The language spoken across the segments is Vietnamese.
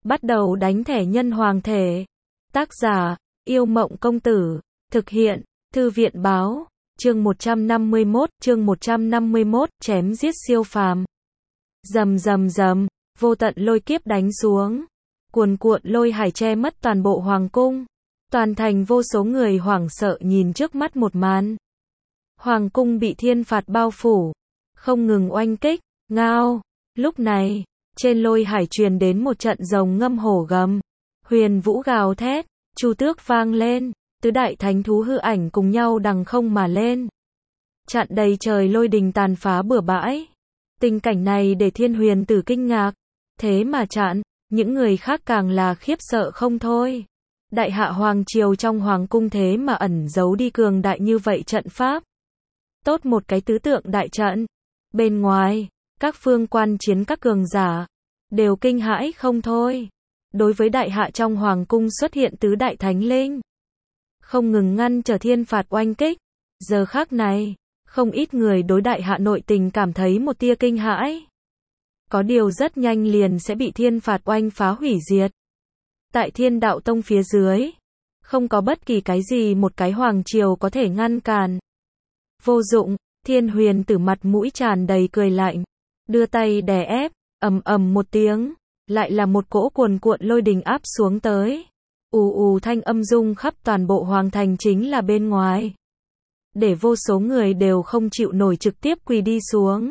Bắt đầu đánh thẻ nhân hoàng thể. Tác giả, Yêu Mộng Công Tử. Thực hiện, Thư viện Báo. Chương 151, chém giết siêu phàm. Rầm rầm rầm, vô tận lôi kiếp đánh xuống. Cuồn cuộn lôi hải che mất toàn bộ hoàng cung. Toàn thành vô số người hoảng sợ nhìn trước mắt một màn. Hoàng cung bị thiên phạt bao phủ, không ngừng oanh kích, ngao. Lúc này, trên lôi hải truyền đến một trận rồng ngâm hổ gầm. Huyền vũ gào thét, chu tước vang lên, tứ đại thánh thú hư ảnh cùng nhau đằng không mà lên. Chặn đầy trời lôi đình tàn phá bừa bãi. Tình cảnh này để Thiên Huyền Tử kinh ngạc. Thế mà chặn, những người khác càng là khiếp sợ không thôi. Đại hạ hoàng triều trong hoàng cung thế mà ẩn giấu đi cường đại như vậy trận pháp. Tốt một cái tứ tượng đại trận. Bên ngoài, các phương quan chiến các cường giả đều kinh hãi không thôi. Đối với đại hạ trong hoàng cung xuất hiện tứ đại thánh linh, không ngừng ngăn trở thiên phạt oanh kích. Giờ khắc này, không ít người đối đại hạ nội tình cảm thấy một tia kinh hãi. Có điều rất nhanh liền sẽ bị thiên phạt oanh phá hủy diệt. Tại Thiên Đạo Tông phía dưới, không có bất kỳ cái gì một cái hoàng triều có thể ngăn cản. Vô dụng, Thiên Huyền Tử mặt mũi tràn đầy cười lạnh, đưa tay đè ép, ầm ầm một tiếng, lại là một cỗ cuồn cuộn lôi đình áp xuống tới. Ù ù thanh âm rung khắp toàn bộ hoàng thành chính là bên ngoài. Để vô số người đều không chịu nổi trực tiếp quỳ đi xuống.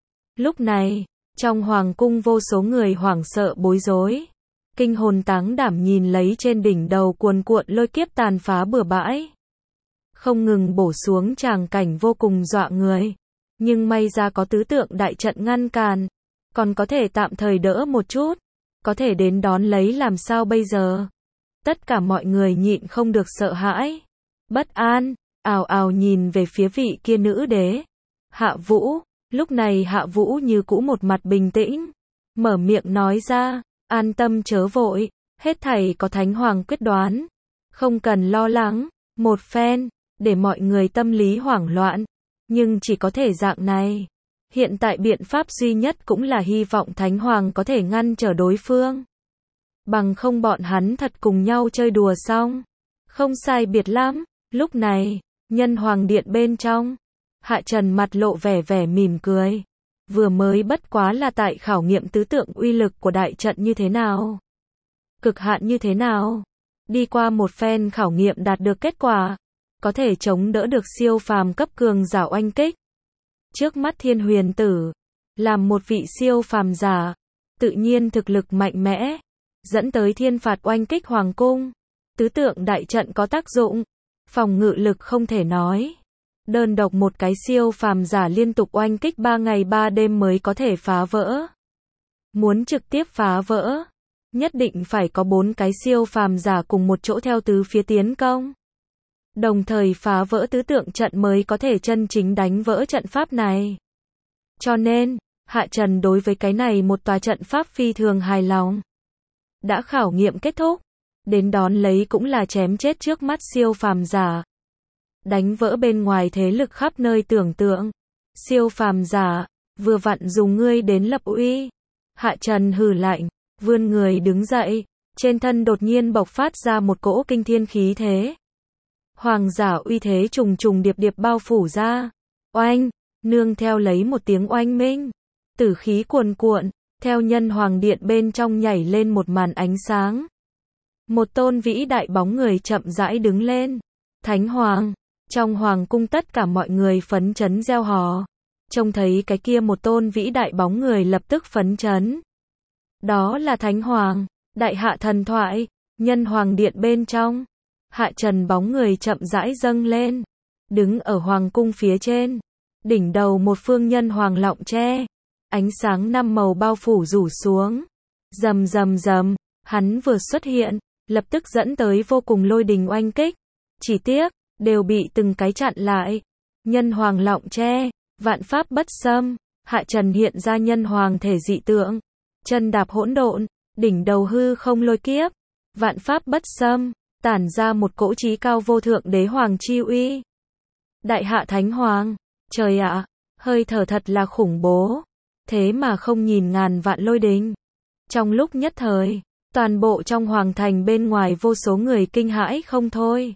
Lúc này, trong hoàng cung vô số người hoảng sợ bối rối. Kinh hồn táng đảm nhìn lấy trên đỉnh đầu cuồn cuộn lôi kiếp tàn phá bừa bãi. Không ngừng bổ xuống tràng cảnh vô cùng dọa người. Nhưng may ra có tứ tượng đại trận ngăn cản. Còn có thể tạm thời đỡ một chút. Có thể đến đón lấy làm sao bây giờ? Tất cả mọi người nhịn không được sợ hãi. Bất an, ào ào nhìn về phía vị kia nữ đế. Hạ Vũ, lúc này Hạ Vũ như cũ một mặt bình tĩnh. Mở miệng nói ra, an tâm chớ vội, hết thảy có Thánh Hoàng quyết đoán. Không cần lo lắng, một phen, để mọi người tâm lý hoảng loạn. Nhưng chỉ có thể dạng này. Hiện tại biện pháp duy nhất cũng là hy vọng Thánh Hoàng có thể ngăn trở đối phương. Bằng không bọn hắn thật cùng nhau chơi đùa xong. Không sai biệt lắm, lúc này, Nhân Hoàng Điện bên trong. Hạ Trần mặt lộ vẻ mỉm cười. Vừa mới bất quá là tại khảo nghiệm tứ tượng uy lực của đại trận như thế nào. Cực hạn như thế nào. Đi qua một phen khảo nghiệm đạt được kết quả. Có thể chống đỡ được siêu phàm cấp cường giả oanh kích. Trước mắt Thiên Huyền Tử, làm một vị siêu phàm giả, tự nhiên thực lực mạnh mẽ, dẫn tới thiên phạt oanh kích hoàng cung. Tứ tượng đại trận có tác dụng, phòng ngự lực không thể nói. Đơn độc một cái siêu phàm giả liên tục oanh kích 3 ngày 3 đêm mới có thể phá vỡ. Muốn trực tiếp phá vỡ, nhất định phải có 4 cái siêu phàm giả cùng một chỗ theo tứ phía tiến công. Đồng thời phá vỡ tứ tượng trận mới có thể chân chính đánh vỡ trận pháp này. Cho nên, Hạ Trần đối với cái này một tòa trận pháp phi thường hài lòng. Đã khảo nghiệm kết thúc, đến đón lấy cũng là chém chết trước mắt siêu phàm giả. Đánh vỡ bên ngoài thế lực khắp nơi tưởng tượng. Siêu phàm giả, vừa vặn dùng ngươi đến lập uy. Hạ Trần hừ lạnh, vươn người đứng dậy, trên thân đột nhiên bộc phát ra một cỗ kinh thiên khí thế. Hoàng giả uy thế trùng trùng điệp điệp bao phủ ra. Oanh, nương theo lấy một tiếng oanh minh. Tử khí cuồn cuộn, theo Nhân Hoàng Điện bên trong nhảy lên một màn ánh sáng. Một tôn vĩ đại bóng người chậm rãi đứng lên. Thánh Hoàng, trong hoàng cung tất cả mọi người phấn chấn reo hò. Trông thấy cái kia một tôn vĩ đại bóng người lập tức phấn chấn. Đó là Thánh Hoàng, đại hạ thần thoại, Nhân Hoàng Điện bên trong. Hạ Trần bóng người chậm rãi dâng lên, đứng ở hoàng cung phía trên, đỉnh đầu một phương nhân hoàng lọng tre, ánh sáng 5 màu bao phủ rủ xuống. Rầm rầm rầm, hắn vừa xuất hiện, lập tức dẫn tới vô cùng lôi đình oanh kích. Chỉ tiếc, đều bị từng cái chặn lại. Nhân hoàng lọng tre, vạn pháp bất xâm. Hạ Trần hiện ra nhân hoàng thể dị tượng, chân đạp hỗn độn, đỉnh đầu hư không lôi kiếp, vạn pháp bất xâm. Tản ra một cỗ chí cao vô thượng đế hoàng chi uy. Đại hạ Thánh Hoàng, trời ạ, hơi thở thật là khủng bố. Thế mà không nhìn ngàn vạn lôi đình. Trong lúc nhất thời, Toàn bộ trong hoàng thành bên ngoài vô số người kinh hãi không thôi.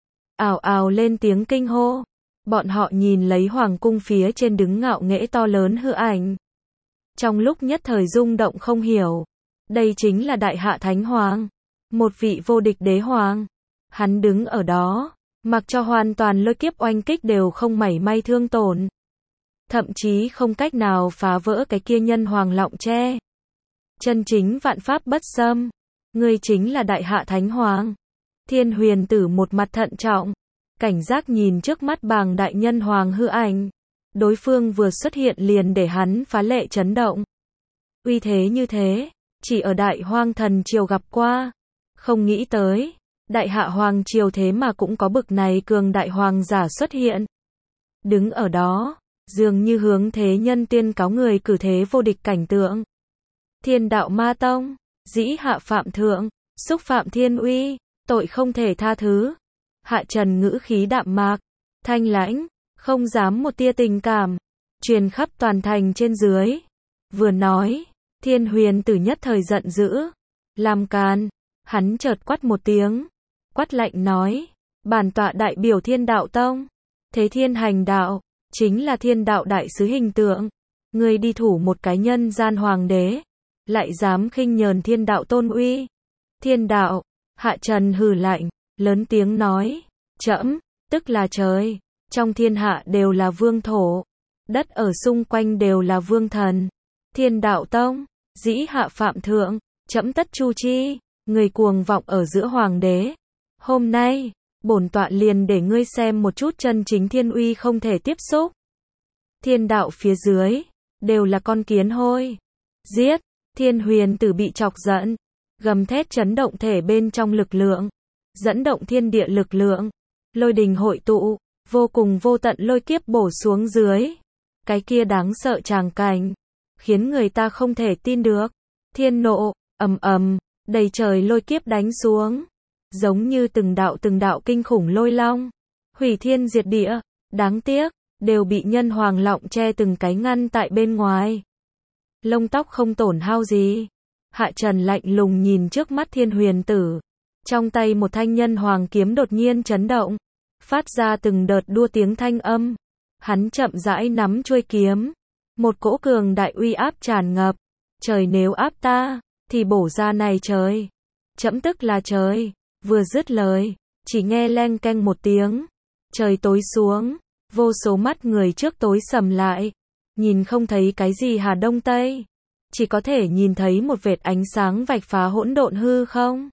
Ào ào lên tiếng kinh hô. Bọn họ nhìn lấy hoàng cung phía trên đứng ngạo nghễ to lớn hư ảnh. Trong lúc nhất thời rung động không hiểu. Đây chính là Đại Hạ Thánh Hoàng. Một vị vô địch đế hoàng. Hắn đứng ở đó, mặc cho hoàn toàn lôi kiếp oanh kích đều không mảy may thương tổn. Thậm chí không cách nào phá vỡ cái kia nhân hoàng lọng tre. Chân chính vạn pháp bất xâm. Ngươi chính là Đại Hạ Thánh Hoàng. Thiên Huyền Tử một mặt thận trọng. Cảnh giác nhìn trước mắt bàng đại nhân hoàng hư ảnh. Đối phương vừa xuất hiện liền để hắn phá lệ chấn động. Uy thế như thế, chỉ ở Đại Hoang Thần Triều gặp qua. Không nghĩ tới, Đại Hạ Hoàng Triều thế mà cũng có bực này cường đại hoàng giả xuất hiện. Đứng ở đó, dường như hướng thế nhân tiên cáo người cử thế vô địch cảnh tượng. Thiên Đạo Ma Tông, dĩ hạ phạm thượng, xúc phạm thiên uy, tội không thể tha thứ. Hạ Trần ngữ khí đạm mạc, thanh lãnh, không dám một tia tình cảm, truyền khắp toàn thành trên dưới. Vừa nói, Thiên Huyền Tử nhất thời giận dữ, làm càn, hắn chợt quát một tiếng, quát lạnh nói, bản tọa đại biểu Thiên Đạo Tông, thế thiên hành đạo, chính là thiên đạo đại sứ hình tượng, ngươi đi thủ một cái nhân gian hoàng đế, lại dám khinh nhờn thiên đạo tôn uy. Thiên đạo, Hạ Trần hừ lạnh, lớn tiếng nói, trẫm, tức là trời, trong thiên hạ đều là vương thổ, đất ở xung quanh đều là vương thần. Thiên Đạo Tông, dĩ hạ phạm thượng, trẫm tất chu chi, người cuồng vọng ở giữa hoàng đế. Hôm nay, bổn tọa liền để ngươi xem một chút chân chính thiên uy không thể tiếp xúc. Thiên đạo phía dưới, đều là con kiến hôi. Giết, Thiên Huyền Tử bị chọc giận, gầm thét chấn động thể bên trong lực lượng, dẫn động thiên địa lực lượng, lôi đình hội tụ, vô cùng vô tận lôi kiếp bổ xuống dưới. Cái kia đáng sợ tràng cảnh, khiến người ta không thể tin được. Thiên nộ, ầm ầm, đầy trời lôi kiếp đánh xuống, giống như từng đạo kinh khủng lôi long, hủy thiên diệt địa. Đáng tiếc, đều bị nhân hoàng lọng che từng cái ngăn tại bên ngoài. Lông tóc không tổn hao gì. Hạ Trần lạnh lùng nhìn trước mắt Thiên Huyền Tử, trong tay một thanh nhân hoàng kiếm đột nhiên chấn động, phát ra từng đợt đua tiếng thanh âm. Hắn chậm rãi nắm chuôi kiếm, một cỗ cường đại uy áp tràn ngập. Trời nếu áp ta, thì bổ ra này trời. Trẫm tức là trời. Vừa dứt lời, chỉ nghe leng keng một tiếng, trời tối xuống, vô số mắt người trước tối sầm lại, nhìn không thấy cái gì Hà Đông Tây, chỉ có thể nhìn thấy một vệt ánh sáng vạch phá hỗn độn hư không.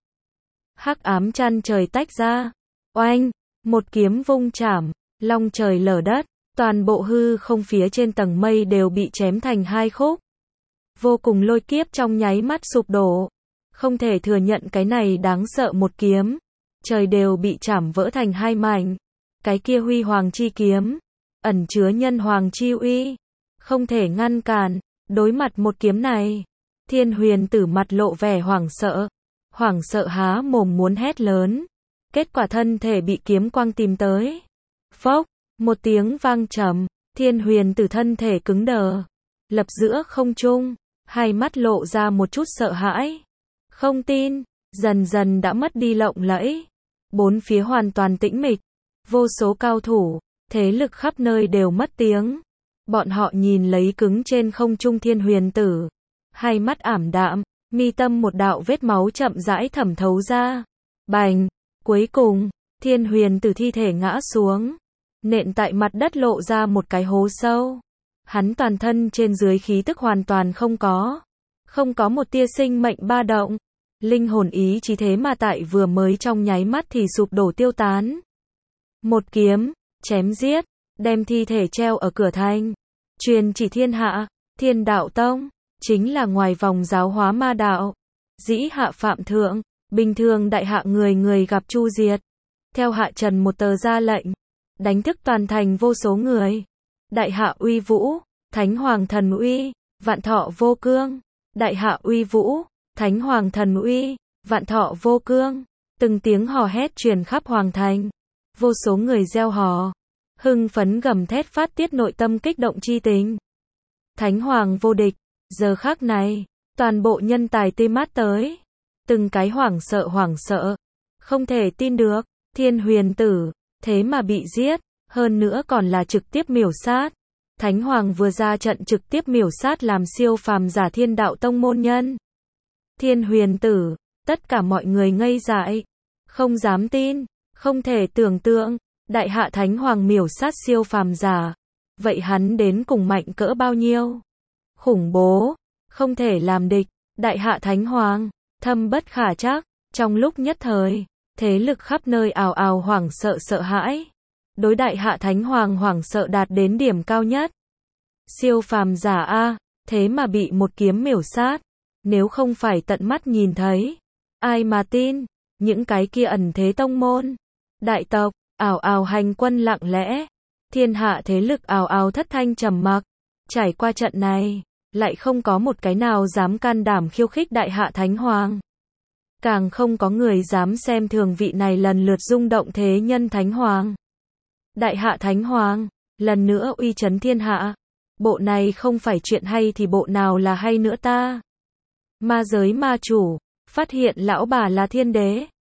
Hắc ám chăn trời tách ra, oanh, một kiếm vung chảm, long trời lở đất, toàn bộ hư không phía trên tầng mây đều bị chém thành hai khúc. Vô cùng lôi kiếp trong nháy mắt sụp đổ. Không thể thừa nhận cái này đáng sợ một kiếm. Trời đều bị chảm vỡ thành hai mảnh. Cái kia huy hoàng chi kiếm, ẩn chứa nhân hoàng chi uy, không thể ngăn cản. Đối mặt một kiếm này, Thiên Huyền Tử mặt lộ vẻ hoảng sợ há mồm muốn hét lớn. Kết quả thân thể bị kiếm quang tìm tới. Phốc, một tiếng vang trầm, Thiên Huyền Tử thân thể cứng đờ, lập giữa không trung, hai mắt lộ ra một chút sợ hãi, không tin, dần dần đã mất đi lộng lẫy. Bốn phía hoàn toàn tĩnh mịch, vô số cao thủ, thế lực khắp nơi đều mất tiếng. Bọn họ nhìn lấy cứng trên không trung Thiên Huyền Tử, hai mắt ảm đạm, mi tâm một đạo vết máu chậm rãi thẩm thấu ra. Bành, cuối cùng, Thiên Huyền Tử thi thể ngã xuống, nện tại mặt đất lộ ra một cái hố sâu. Hắn toàn thân trên dưới khí tức hoàn toàn không có một tia sinh mệnh ba động. Linh hồn ý chí thế mà tại vừa mới trong nháy mắt thì sụp đổ tiêu tán. Một kiếm, chém giết, đem thi thể treo ở cửa thành. Truyền chỉ thiên hạ, Thiên Đạo Tông, chính là ngoài vòng giáo hóa ma đạo. Dĩ hạ phạm thượng, bình thường đại hạ người người gặp chu diệt. Theo Hạ Trần một tờ ra lệnh, đánh thức toàn thành vô số người. Đại hạ uy vũ, Thánh Hoàng thần uy, vạn thọ vô cương. Đại hạ uy vũ, Thánh Hoàng thần uy, vạn thọ vô cương. Từng tiếng hò hét truyền khắp hoàng thành. Vô số người reo hò, hưng phấn gầm thét phát tiết nội tâm kích động chi tình. Thánh Hoàng vô địch, giờ khắc này, toàn bộ nhân tài tê mát tới. Từng cái hoảng sợ. Không thể tin được, Thiên Huyền Tử, thế mà bị giết, hơn nữa còn là trực tiếp miểu sát. Thánh Hoàng vừa ra trận trực tiếp miểu sát làm siêu phàm giả Thiên Đạo Tông môn nhân. Thiên Huyền Tử, tất cả mọi người ngây dại, không dám tin, không thể tưởng tượng, Đại Hạ Thánh Hoàng miểu sát siêu phàm giả, vậy hắn đến cùng mạnh cỡ bao nhiêu? Khủng bố, không thể làm địch, Đại Hạ Thánh Hoàng, thâm bất khả trắc, trong lúc nhất thời, thế lực khắp nơi ào ào hoảng sợ sợ hãi. Đối Đại Hạ Thánh Hoàng hoảng sợ đạt đến điểm cao nhất. Siêu phàm giả a, thế mà bị một kiếm miểu sát, nếu không phải tận mắt nhìn thấy, ai mà tin, những cái kia ẩn thế tông môn, đại tộc, ào ào hành quân lặng lẽ, thiên hạ thế lực ào ào thất thanh trầm mặc, trải qua trận này, lại không có một cái nào dám can đảm khiêu khích Đại Hạ Thánh Hoàng. Càng không có người dám xem thường vị này lần lượt rung động thế nhân Thánh Hoàng. Đại Hạ Thánh Hoàng, lần nữa uy chấn thiên hạ. Bộ này không phải chuyện hay thì bộ nào là hay nữa ta? Ma giới ma chủ, phát hiện lão bà là thiên đế.